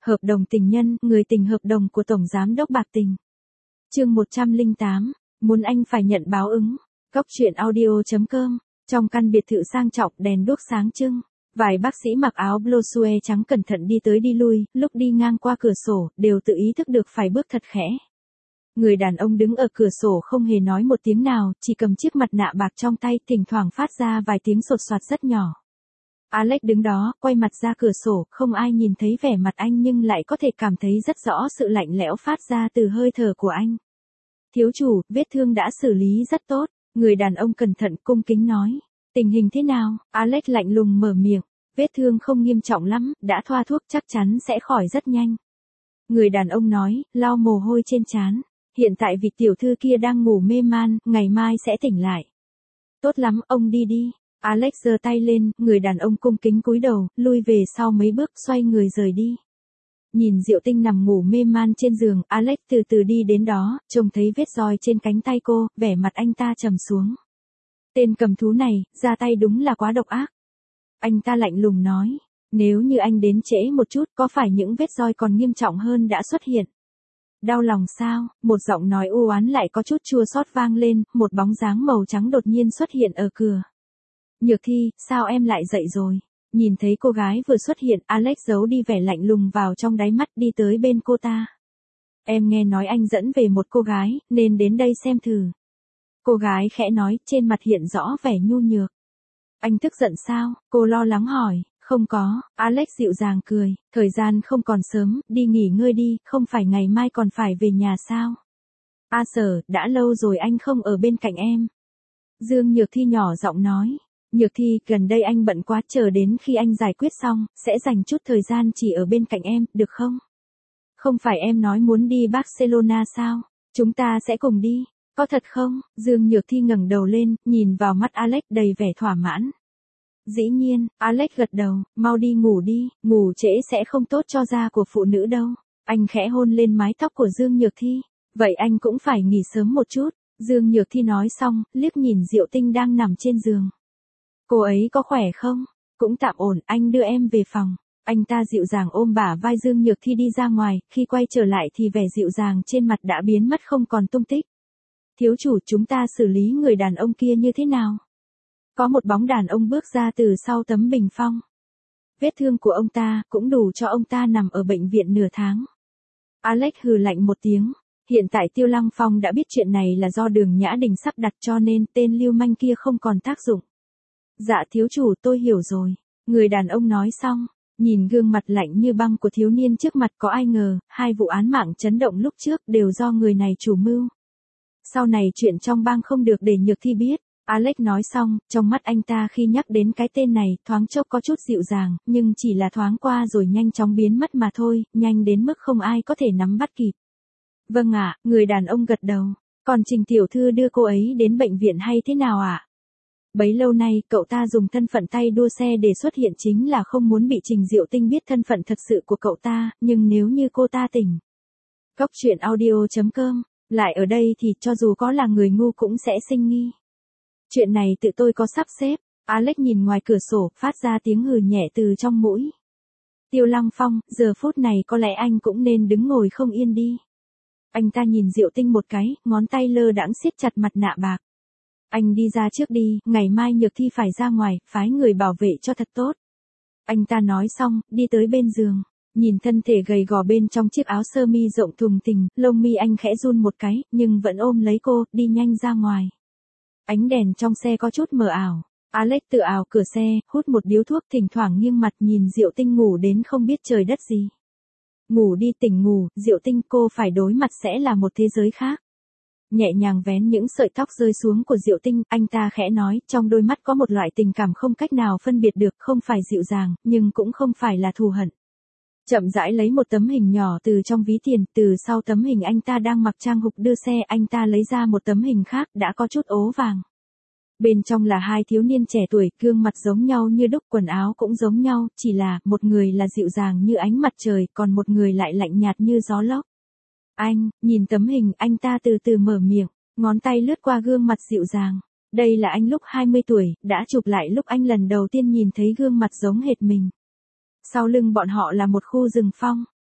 Hợp đồng tình nhân, người tình hợp đồng của Tổng Giám đốc Bạc Tình. Chương 108, muốn anh phải nhận báo ứng. Góc truyện audio.com. Trong căn biệt thự sang trọng, đèn đuốc sáng trưng, vài bác sĩ mặc áo blue suede trắng cẩn thận đi tới đi lui, lúc đi ngang qua cửa sổ, đều tự ý thức được phải bước thật khẽ. Người đàn ông đứng ở cửa sổ không hề nói một tiếng nào, chỉ cầm chiếc mặt nạ bạc trong tay, thỉnh thoảng phát ra vài tiếng sột soạt rất nhỏ. Alex đứng đó, quay mặt ra cửa sổ, không ai nhìn thấy vẻ mặt anh nhưng lại có thể cảm thấy rất rõ sự lạnh lẽo phát ra từ hơi thở của anh. Thiếu chủ, vết thương đã xử lý rất tốt, người đàn ông cẩn thận cung kính nói. Tình hình thế nào? Alex lạnh lùng mở miệng. Vết thương không nghiêm trọng lắm, đã thoa thuốc chắc chắn sẽ khỏi rất nhanh. Người đàn ông nói, lau mồ hôi trên trán. Hiện tại vị tiểu thư kia đang ngủ mê man, ngày mai sẽ tỉnh lại. Tốt lắm, ông đi đi. Alex giơ tay lên, người đàn ông cung kính cúi đầu, lui về sau mấy bước, xoay người rời đi. Nhìn Diệu Tinh nằm ngủ mê man trên giường, Alex từ từ đi đến đó, trông thấy vết roi trên cánh tay cô, vẻ mặt anh ta trầm xuống. Tên cầm thú này, ra tay đúng là quá độc ác. Anh ta lạnh lùng nói, nếu như anh đến trễ một chút, có phải những vết roi còn nghiêm trọng hơn đã xuất hiện? Đau lòng sao? Một giọng nói u oán lại có chút chua xót vang lên, một bóng dáng màu trắng đột nhiên xuất hiện ở cửa. Nhược Thi, sao em lại dậy rồi? Nhìn thấy cô gái vừa xuất hiện, Alex giấu đi vẻ lạnh lùng vào trong đáy mắt, đi tới bên cô ta. Em nghe nói anh dẫn về một cô gái, nên đến đây xem thử. Cô gái khẽ nói, trên mặt hiện rõ vẻ nhu nhược. Anh tức giận sao? Cô lo lắng hỏi. Không có, Alex dịu dàng cười, thời gian không còn sớm, đi nghỉ ngơi đi, không phải ngày mai còn phải về nhà sao? Sở, đã lâu rồi anh không ở bên cạnh em. Dương Nhược Thi nhỏ giọng nói. Nhược Thi, gần đây anh bận quá, chờ đến khi anh giải quyết xong, sẽ dành chút thời gian chỉ ở bên cạnh em, được không? Không phải em nói muốn đi Barcelona sao? Chúng ta sẽ cùng đi. Có thật không? Dương Nhược Thi ngẩng đầu lên, nhìn vào mắt Alex đầy vẻ thỏa mãn. Dĩ nhiên, Alex gật đầu, mau đi ngủ đi, ngủ trễ sẽ không tốt cho da của phụ nữ đâu. Anh khẽ hôn lên mái tóc của Dương Nhược Thi. Vậy anh cũng phải nghỉ sớm một chút. Dương Nhược Thi nói xong, liếc nhìn Diệu Tinh đang nằm trên giường. Cô ấy có khỏe không? Cũng tạm ổn, anh đưa em về phòng. Anh ta dịu dàng ôm bả vai Dương Nhược Thi đi ra ngoài, khi quay trở lại thì vẻ dịu dàng trên mặt đã biến mất không còn tung tích. Thiếu chủ, chúng ta xử lý người đàn ông kia như thế nào? Có một bóng đàn ông bước ra từ sau tấm bình phong. Vết thương của ông ta cũng đủ cho ông ta nằm ở bệnh viện nửa tháng. Alex hừ lạnh một tiếng. Hiện tại Tiêu Lăng Phong đã biết chuyện này là do Đường Nhã Đình sắp đặt, cho nên tên lưu manh kia không còn tác dụng. Dạ thiếu chủ, tôi hiểu rồi. Người đàn ông nói xong, nhìn gương mặt lạnh như băng của thiếu niên trước mặt, có ai ngờ, hai vụ án mạng chấn động lúc trước đều do người này chủ mưu. Sau này chuyện trong bang không được để Nhược Thi biết. Alex nói xong, trong mắt anh ta khi nhắc đến cái tên này, thoáng chốc có chút dịu dàng, nhưng chỉ là thoáng qua rồi nhanh chóng biến mất mà thôi, nhanh đến mức không ai có thể nắm bắt kịp. Vâng ạ, người đàn ông gật đầu. Còn Trình tiểu thư đưa cô ấy đến bệnh viện hay thế nào ạ? Bấy lâu nay, cậu ta dùng thân phận tay đua xe để xuất hiện chính là không muốn bị Trình Diệu Tinh biết thân phận thật sự của cậu ta, nhưng nếu như cô ta tỉnh. Góc truyện audio.com, lại ở đây thì cho dù có là người ngu cũng sẽ sinh nghi. Chuyện này tự tôi có sắp xếp. Alex nhìn ngoài cửa sổ, phát ra tiếng hừ nhẹ từ trong mũi. Tiêu Lăng Phong, giờ phút này có lẽ anh cũng nên đứng ngồi không yên đi. Anh ta nhìn Diệu Tinh một cái, ngón tay lơ đãng siết chặt mặt nạ bạc. Anh đi ra trước đi, ngày mai Nhược Thi phải ra ngoài, phái người bảo vệ cho thật tốt. Anh ta nói xong, đi tới bên giường. Nhìn thân thể gầy gò bên trong chiếc áo sơ mi rộng thùng thình, lông mi anh khẽ run một cái, nhưng vẫn ôm lấy cô, đi nhanh ra ngoài. Ánh đèn trong xe có chút mờ ảo. Alex tự ảo cửa xe, hút một điếu thuốc, thỉnh thoảng nghiêng mặt nhìn Diệu Tinh ngủ đến không biết trời đất gì. Ngủ đi, tỉnh ngủ, Diệu Tinh, cô phải đối mặt sẽ là một thế giới khác. Nhẹ nhàng vén những sợi tóc rơi xuống của Diệu Tinh, anh ta khẽ nói, trong đôi mắt có một loại tình cảm không cách nào phân biệt được, không phải dịu dàng, nhưng cũng không phải là thù hận. Chậm rãi lấy một tấm hình nhỏ từ trong ví tiền, từ sau tấm hình anh ta đang mặc trang phục đưa xe, anh ta lấy ra một tấm hình khác, đã có chút ố vàng. Bên trong là hai thiếu niên trẻ tuổi, gương mặt giống nhau như đúc, quần áo cũng giống nhau, chỉ là, một người là dịu dàng như ánh mặt trời, còn một người lại lạnh nhạt như gió lốc. Anh, nhìn tấm hình, anh ta từ từ mở miệng, ngón tay lướt qua gương mặt dịu dàng. Đây là anh lúc 20 tuổi, đã chụp lại lúc anh lần đầu tiên nhìn thấy gương mặt giống hệt mình. Sau lưng bọn họ là một khu rừng phong.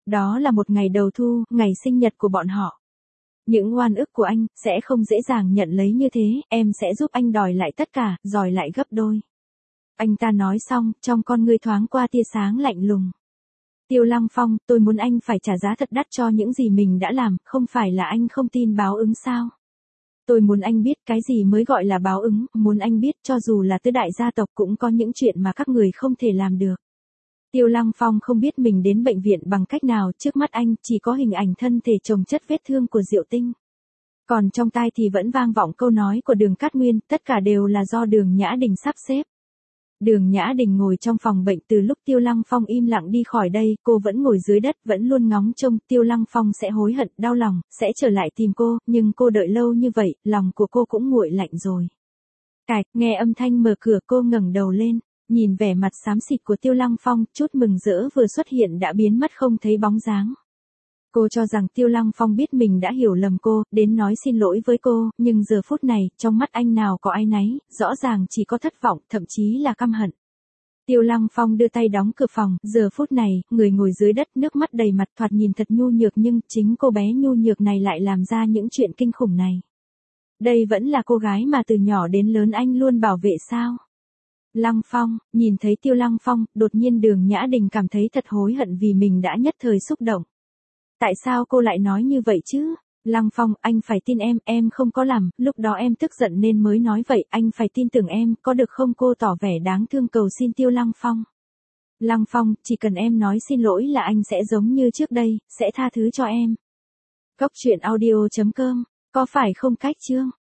Đó là một ngày đầu thu, ngày sinh nhật của bọn họ. Những oan ức của anh, sẽ không dễ dàng nhận lấy như thế, em sẽ giúp anh đòi lại tất cả, đòi lại gấp đôi. Anh ta nói xong, trong con ngươi thoáng qua tia sáng lạnh lùng. Tiêu Lăng Phong, tôi muốn anh phải trả giá thật đắt cho những gì mình đã làm, không phải là anh không tin báo ứng sao? Tôi muốn anh biết cái gì mới gọi là báo ứng, muốn anh biết cho dù là tứ đại gia tộc cũng có những chuyện mà các người không thể làm được. Tiêu Lăng Phong không biết mình đến bệnh viện bằng cách nào, trước mắt anh chỉ có hình ảnh thân thể chồng chất vết thương của Diệu Tinh. Còn trong tai thì vẫn vang vọng câu nói của Đường Cát Nguyên, tất cả đều là do Đường Nhã Đình sắp xếp. Đường Nhã Đình ngồi trong phòng bệnh từ lúc Tiêu Lăng Phong im lặng đi khỏi đây, cô vẫn ngồi dưới đất, vẫn luôn ngóng trông Tiêu Lăng Phong sẽ hối hận, đau lòng, sẽ trở lại tìm cô, nhưng cô đợi lâu như vậy, lòng của cô cũng nguội lạnh rồi. Cạch, nghe âm thanh mở cửa, cô ngẩng đầu lên, nhìn vẻ mặt xám xịt của Tiêu Lăng Phong, chút mừng rỡ vừa xuất hiện đã biến mất không thấy bóng dáng. Cô cho rằng Tiêu Lăng Phong biết mình đã hiểu lầm cô, đến nói xin lỗi với cô, nhưng giờ phút này, trong mắt anh nào có áy náy, rõ ràng chỉ có thất vọng, thậm chí là căm hận. Tiêu Lăng Phong đưa tay đóng cửa phòng, giờ phút này, người ngồi dưới đất nước mắt đầy mặt thoạt nhìn thật nhu nhược nhưng chính cô bé nhu nhược này lại làm ra những chuyện kinh khủng này. Đây vẫn là cô gái mà từ nhỏ đến lớn anh luôn bảo vệ sao? Lăng Phong, nhìn thấy Tiêu Lăng Phong, đột nhiên Đường Nhã Đình cảm thấy thật hối hận vì mình đã nhất thời xúc động. Tại sao cô lại nói như vậy chứ? Lăng Phong, anh phải tin em không có làm, lúc đó em tức giận nên mới nói vậy, anh phải tin tưởng em, có được không? Cô tỏ vẻ đáng thương cầu xin Tiêu Lăng Phong. Lăng Phong, chỉ cần em nói xin lỗi là anh sẽ giống như trước đây, sẽ tha thứ cho em. Cốc truyện audio.com, có phải không? Cách chương